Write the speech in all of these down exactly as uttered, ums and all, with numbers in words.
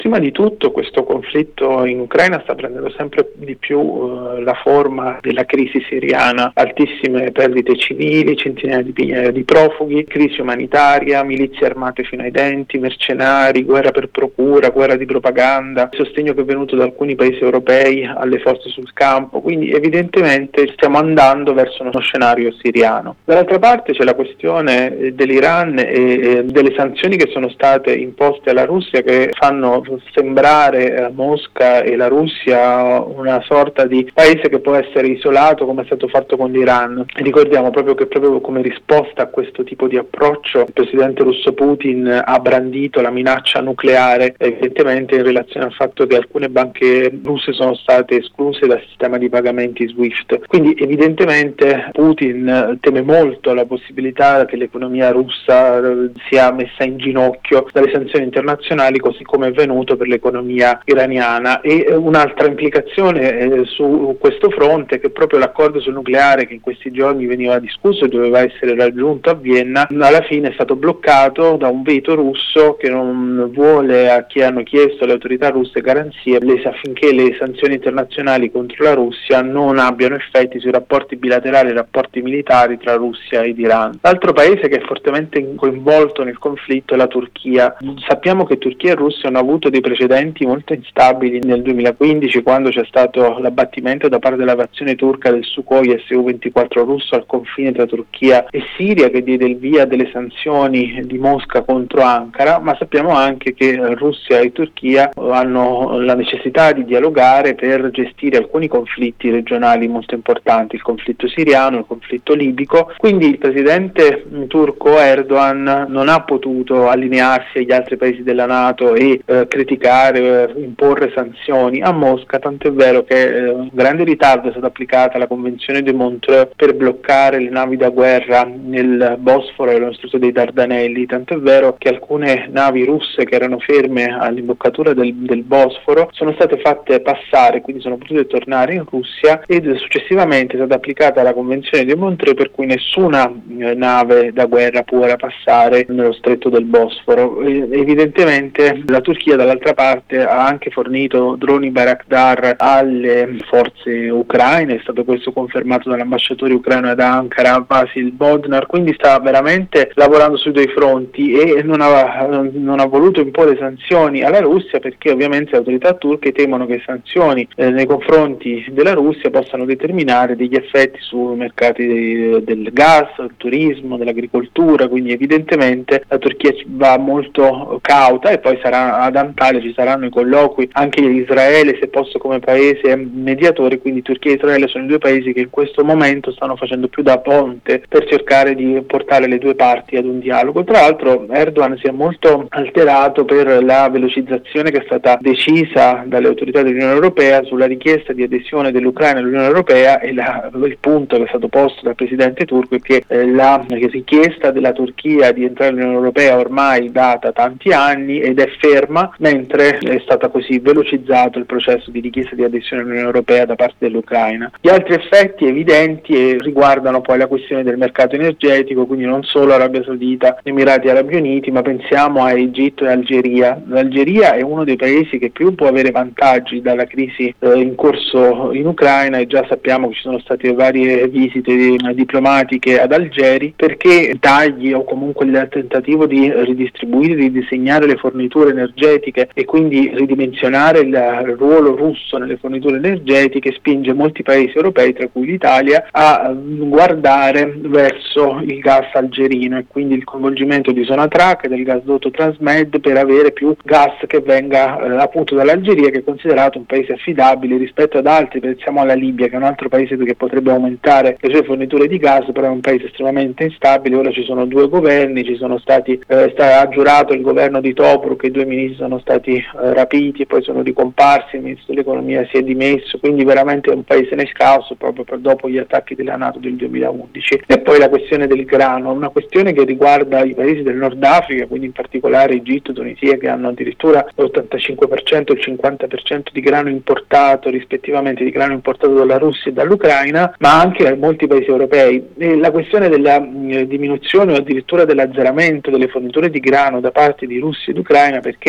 Prima di tutto questo conflitto in Ucraina sta prendendo sempre di più uh, la forma della crisi siriana, altissime perdite civili, centinaia di, eh, di profughi, crisi umanitaria, milizie armate fino ai denti, mercenari, guerra per procura, guerra di propaganda, sostegno che è venuto da alcuni paesi europei alle forze sul campo, quindi evidentemente stiamo andando verso uno scenario siriano. Dall'altra parte c'è la questione dell'Iran e, e delle sanzioni che sono state imposte alla Russia, che fanno sembrare Mosca e la Russia una sorta di paese che può essere isolato, come è stato fatto con l'Iran. Ricordiamo proprio che proprio come risposta a questo tipo di approccio il presidente russo Putin ha brandito la minaccia nucleare, evidentemente in relazione al fatto che alcune banche russe sono state escluse dal sistema di pagamenti SWIFT. Quindi evidentemente Putin teme molto la possibilità che l'economia russa sia messa in ginocchio dalle sanzioni internazionali, così come è venuto per l'economia iraniana. E un'altra implicazione eh, su questo fronte è che proprio l'accordo sul nucleare, che in questi giorni veniva discusso e doveva essere raggiunto a Vienna, alla fine è stato bloccato da un veto russo che non vuole, a chi hanno chiesto le autorità russe garanzie affinché le sanzioni internazionali contro la Russia non abbiano effetti sui rapporti bilaterali e rapporti militari tra Russia ed Iran. L'altro paese che è fortemente coinvolto nel conflitto è la Turchia. Sappiamo che Turchia e Russia hanno avuto dei precedenti molto instabili nel duemilaquindici, quando c'è stato l'abbattimento da parte dell'aviazione turca del Sukhoi S U ventiquattro russo al confine tra Turchia e Siria, che diede il via delle sanzioni di Mosca contro Ankara, ma sappiamo anche che Russia e Turchia hanno la necessità di dialogare per gestire alcuni conflitti regionali molto importanti, il conflitto siriano, il conflitto libico. Quindi il presidente turco Erdogan non ha potuto allinearsi agli altri paesi della NATO e eh, criticare, eh, imporre sanzioni a Mosca, tanto è vero che eh, un grande ritardo è stata applicata la Convenzione di Montreux per bloccare le navi da guerra nel Bosforo e nello Stretto dei Dardanelli, tanto è vero che alcune navi russe che erano ferme all'imboccatura del, del Bosforo sono state fatte passare, quindi sono potute tornare in Russia, ed successivamente è stata applicata la Convenzione di Montreux per cui nessuna eh, nave da guerra può ora passare nello Stretto del Bosforo. E, evidentemente la Turchia dall'altra parte ha anche fornito droni Bayraktar alle forze ucraine, è stato questo confermato dall'ambasciatore ucraino ad Ankara, Vasil Bodnar, quindi sta veramente lavorando sui due fronti e non ha, non ha voluto imporre sanzioni alla Russia, perché ovviamente le autorità turche temono che sanzioni eh, nei confronti della Russia possano determinare degli effetti sui mercati dei, del gas, del turismo, dell'agricoltura, quindi evidentemente la Turchia va molto cauta, e poi sarà ad Antalya, ci saranno i colloqui anche di Israele, se posso, come paese mediatore, quindi Turchia e Israele sono i due paesi che in questo momento stanno facendo più da ponte per cercare di portare le due parti ad un dialogo. Tra l'altro Erdogan si è molto alterato per la velocizzazione che è stata decisa dalle autorità dell'Unione Europea sulla richiesta di adesione dell'Ucraina all'Unione Europea, e la, il punto che è stato posto dal presidente turco è che eh, la richiesta della Turchia di entrare nell'Unione Europea ormai data tanti anni ed è ferma, mentre è stata così velocizzato il processo di richiesta di adesione all'Unione Europea da parte dell'Ucraina. Gli altri effetti evidenti riguardano poi la questione del mercato energetico, quindi non solo Arabia Saudita, Emirati Arabi Uniti, ma pensiamo a Egitto e Algeria. L'Algeria è uno dei paesi che più può avere vantaggi dalla crisi eh, in corso in Ucraina, e già sappiamo che ci sono state varie visite di, diplomatiche ad Algeri, perché tagli o comunque il tentativo di ridistribuire, di disegnare le forniture energetiche e quindi ridimensionare il, il ruolo russo nelle forniture energetiche spinge molti paesi europei, tra cui l'Italia, a guardare verso il gas algerino e quindi il coinvolgimento di Sonatrach e del gasdotto Transmed per avere più gas che venga eh, appunto dall'Algeria, che è considerato un paese affidabile rispetto ad altri. Pensiamo alla Libia, che è un altro paese che potrebbe aumentare le sue forniture di gas, però è un paese estremamente instabile. Ora ci sono due governi, ci sono stati eh, sta, ha giurato il governo di Tobruk, i due ministri sono stati eh, rapiti e poi sono ricomparsi, il ministro dell'economia si è dimesso, quindi veramente è un paese nel caos proprio per dopo gli attacchi della NATO del duemilaundici. E poi la questione del grano, una questione che riguarda i paesi del Nord Africa, quindi in particolare Egitto e Tunisia, che hanno addirittura l'ottantacinque per cento e il cinquanta per cento di grano importato, rispettivamente di grano importato dalla Russia e dall'Ucraina, ma anche molti paesi europei. E la questione della mh, diminuzione o addirittura dell'azzeramento delle forniture di grano da parte di Russia ed Ucraina, perché eh, si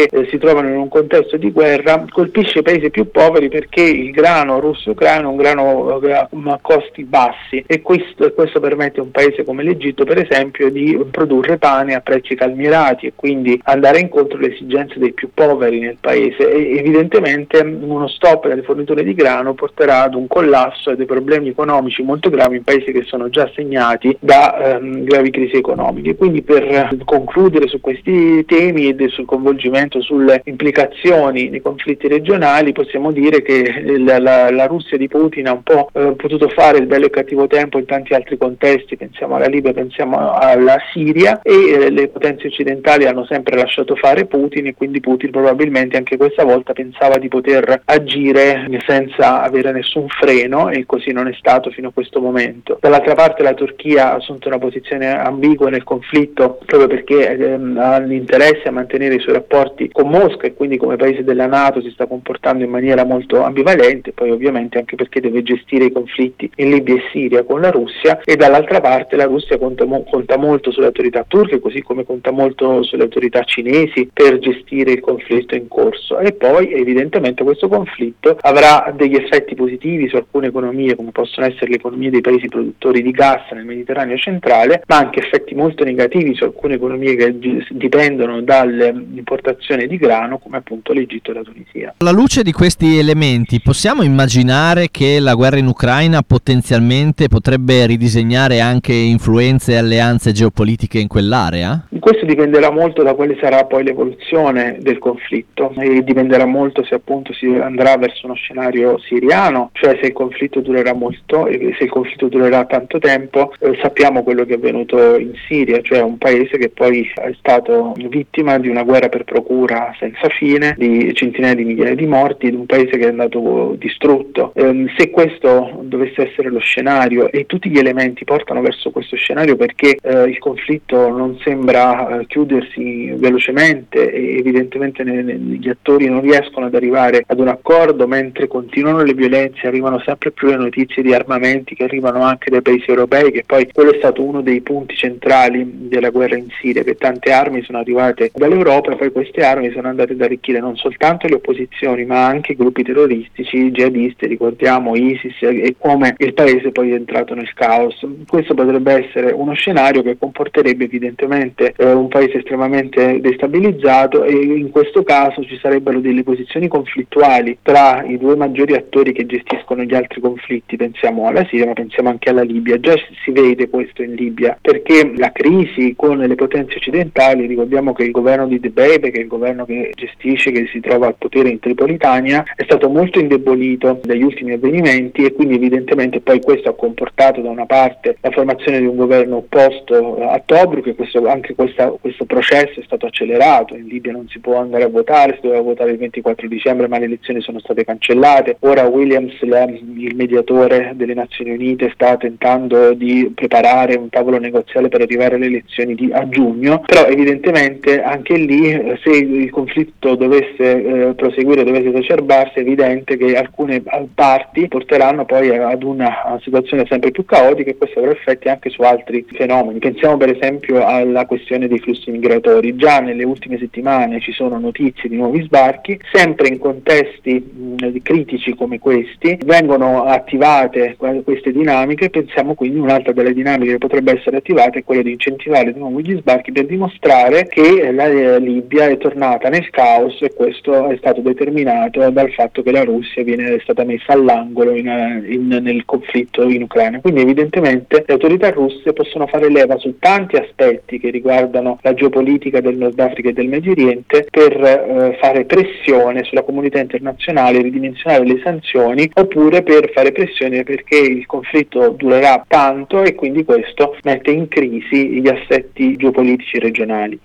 trovano in un contesto di guerra, colpisce i paesi più poveri perché il grano russo-ucraino è un grano a costi bassi e questo, questo permette a un paese come l'Egitto, per esempio, di produrre pane a prezzi calmierati e quindi andare incontro alle esigenze dei più poveri nel paese. E evidentemente uno stop delle forniture di grano porterà ad un collasso e dei problemi economici molto gravi in paesi che sono già segnati da ehm, gravi crisi economiche. Quindi, per concludere su questi temi e sul coinvolgimento, sulle implicazioni dei conflitti regionali, possiamo dire che la, la, la Russia di Putin ha un po' eh, potuto fare il bello e cattivo tempo in tanti altri contesti, pensiamo alla Libia, pensiamo alla Siria, e eh, le potenze occidentali hanno sempre lasciato fare Putin, e quindi Putin probabilmente anche questa volta pensava di poter agire senza avere nessun freno, e così non è stato fino a questo momento. Dall'altra parte la Turchia ha assunto una posizione ambigua nel conflitto proprio perché ehm, ha l'interesse a mantenere i suoi rapporti con Mosca e quindi come paese della NATO si sta comportando in maniera molto ambivalente, poi ovviamente anche perché deve gestire i conflitti in Libia e Siria con la Russia, e dall'altra parte la Russia conta, mo- conta molto sulle autorità turche, così come conta molto sulle autorità cinesi per gestire il conflitto in corso. E poi evidentemente questo conflitto avrà degli effetti positivi su alcune economie, come possono essere le economie dei paesi produttori di gas nel Mediterraneo centrale, ma anche effetti molto negativi su alcune economie che g- dipendono dall'importazione di grano, come appunto l'Egitto e la Tunisia. Alla luce di questi elementi, possiamo immaginare che la guerra in Ucraina potenzialmente potrebbe ridisegnare anche influenze e alleanze geopolitiche in quell'area? Questo dipenderà molto da quale sarà poi l'evoluzione del conflitto, e dipenderà molto se appunto si andrà verso uno scenario siriano, cioè se il conflitto durerà molto e se il conflitto durerà tanto tempo. Eh, sappiamo quello che è avvenuto in Siria, cioè un paese che poi è stato vittima di una guerra per procura senza fine, di centinaia di migliaia di morti, di un paese che è andato distrutto. Eh, se questo dovesse essere lo scenario, e tutti gli elementi portano verso questo scenario perché eh, il conflitto non sembra eh, chiudersi velocemente e evidentemente ne, ne, gli attori non riescono ad arrivare ad un accordo, mentre continuano le violenze, arrivano sempre più le notizie di armamenti che arrivano anche dai paesi europei, che poi quello è stato uno dei punti centrali della guerra in Siria, che tante armi sono arrivate dall'Europa e poi queste armi sono andate ad arricchire non soltanto le opposizioni ma anche i gruppi terroristici jihadisti, ricordiamo ISIS, e come il paese poi è entrato nel caos. Questo potrebbe essere uno scenario che comporterebbe evidentemente eh, un paese estremamente destabilizzato, e in questo caso ci sarebbero delle posizioni conflittuali tra i due maggiori attori che gestiscono gli altri conflitti, pensiamo alla Siria ma pensiamo anche alla Libia. Già si vede questo in Libia perché la crisi con le potenze occidentali, ricordiamo che il governo di Dbeibeh, che è il governo che gestisce, che si trova al potere in Tripolitania, è stato molto indebolito dagli ultimi avvenimenti, e quindi evidentemente poi questo ha comportato da una parte la formazione di un governo opposto a Tobruk, e questo, anche questa, questo processo è stato accelerato. In Libia non si può andare a votare, si doveva votare il ventiquattro dicembre ma le elezioni sono state cancellate. Ora Williams, la, il mediatore delle Nazioni Unite, sta tentando di preparare un tavolo negoziale per arrivare alle elezioni di, a giugno, però evidentemente anche lì eh, se il conflitto dovesse eh, proseguire, dovesse esacerbarsi, è evidente che alcune parti porteranno poi ad una, una situazione sempre più caotica, e questo avrà effetti anche su altri fenomeni. Pensiamo per esempio alla questione dei flussi migratori. Già nelle ultime settimane ci sono notizie di nuovi sbarchi, sempre in contesti mh, critici come questi vengono attivate queste dinamiche. Pensiamo quindi un'altra delle dinamiche che potrebbe essere attivata è quella di incentivare di nuovo gli sbarchi per dimostrare che la Libia è tornata nel caos, e questo è stato determinato dal fatto che la Russia viene, è stata messa all'angolo in, in, nel conflitto in Ucraina. Quindi evidentemente le autorità russe possono fare leva su tanti aspetti che riguardano la geopolitica del Nord Africa e del Medio Oriente per eh, fare pressione sulla comunità internazionale, ridimensionare le sanzioni, oppure per fare pressione perché il conflitto durerà tanto e quindi questo mette in crisi gli assetti geopolitici regionali.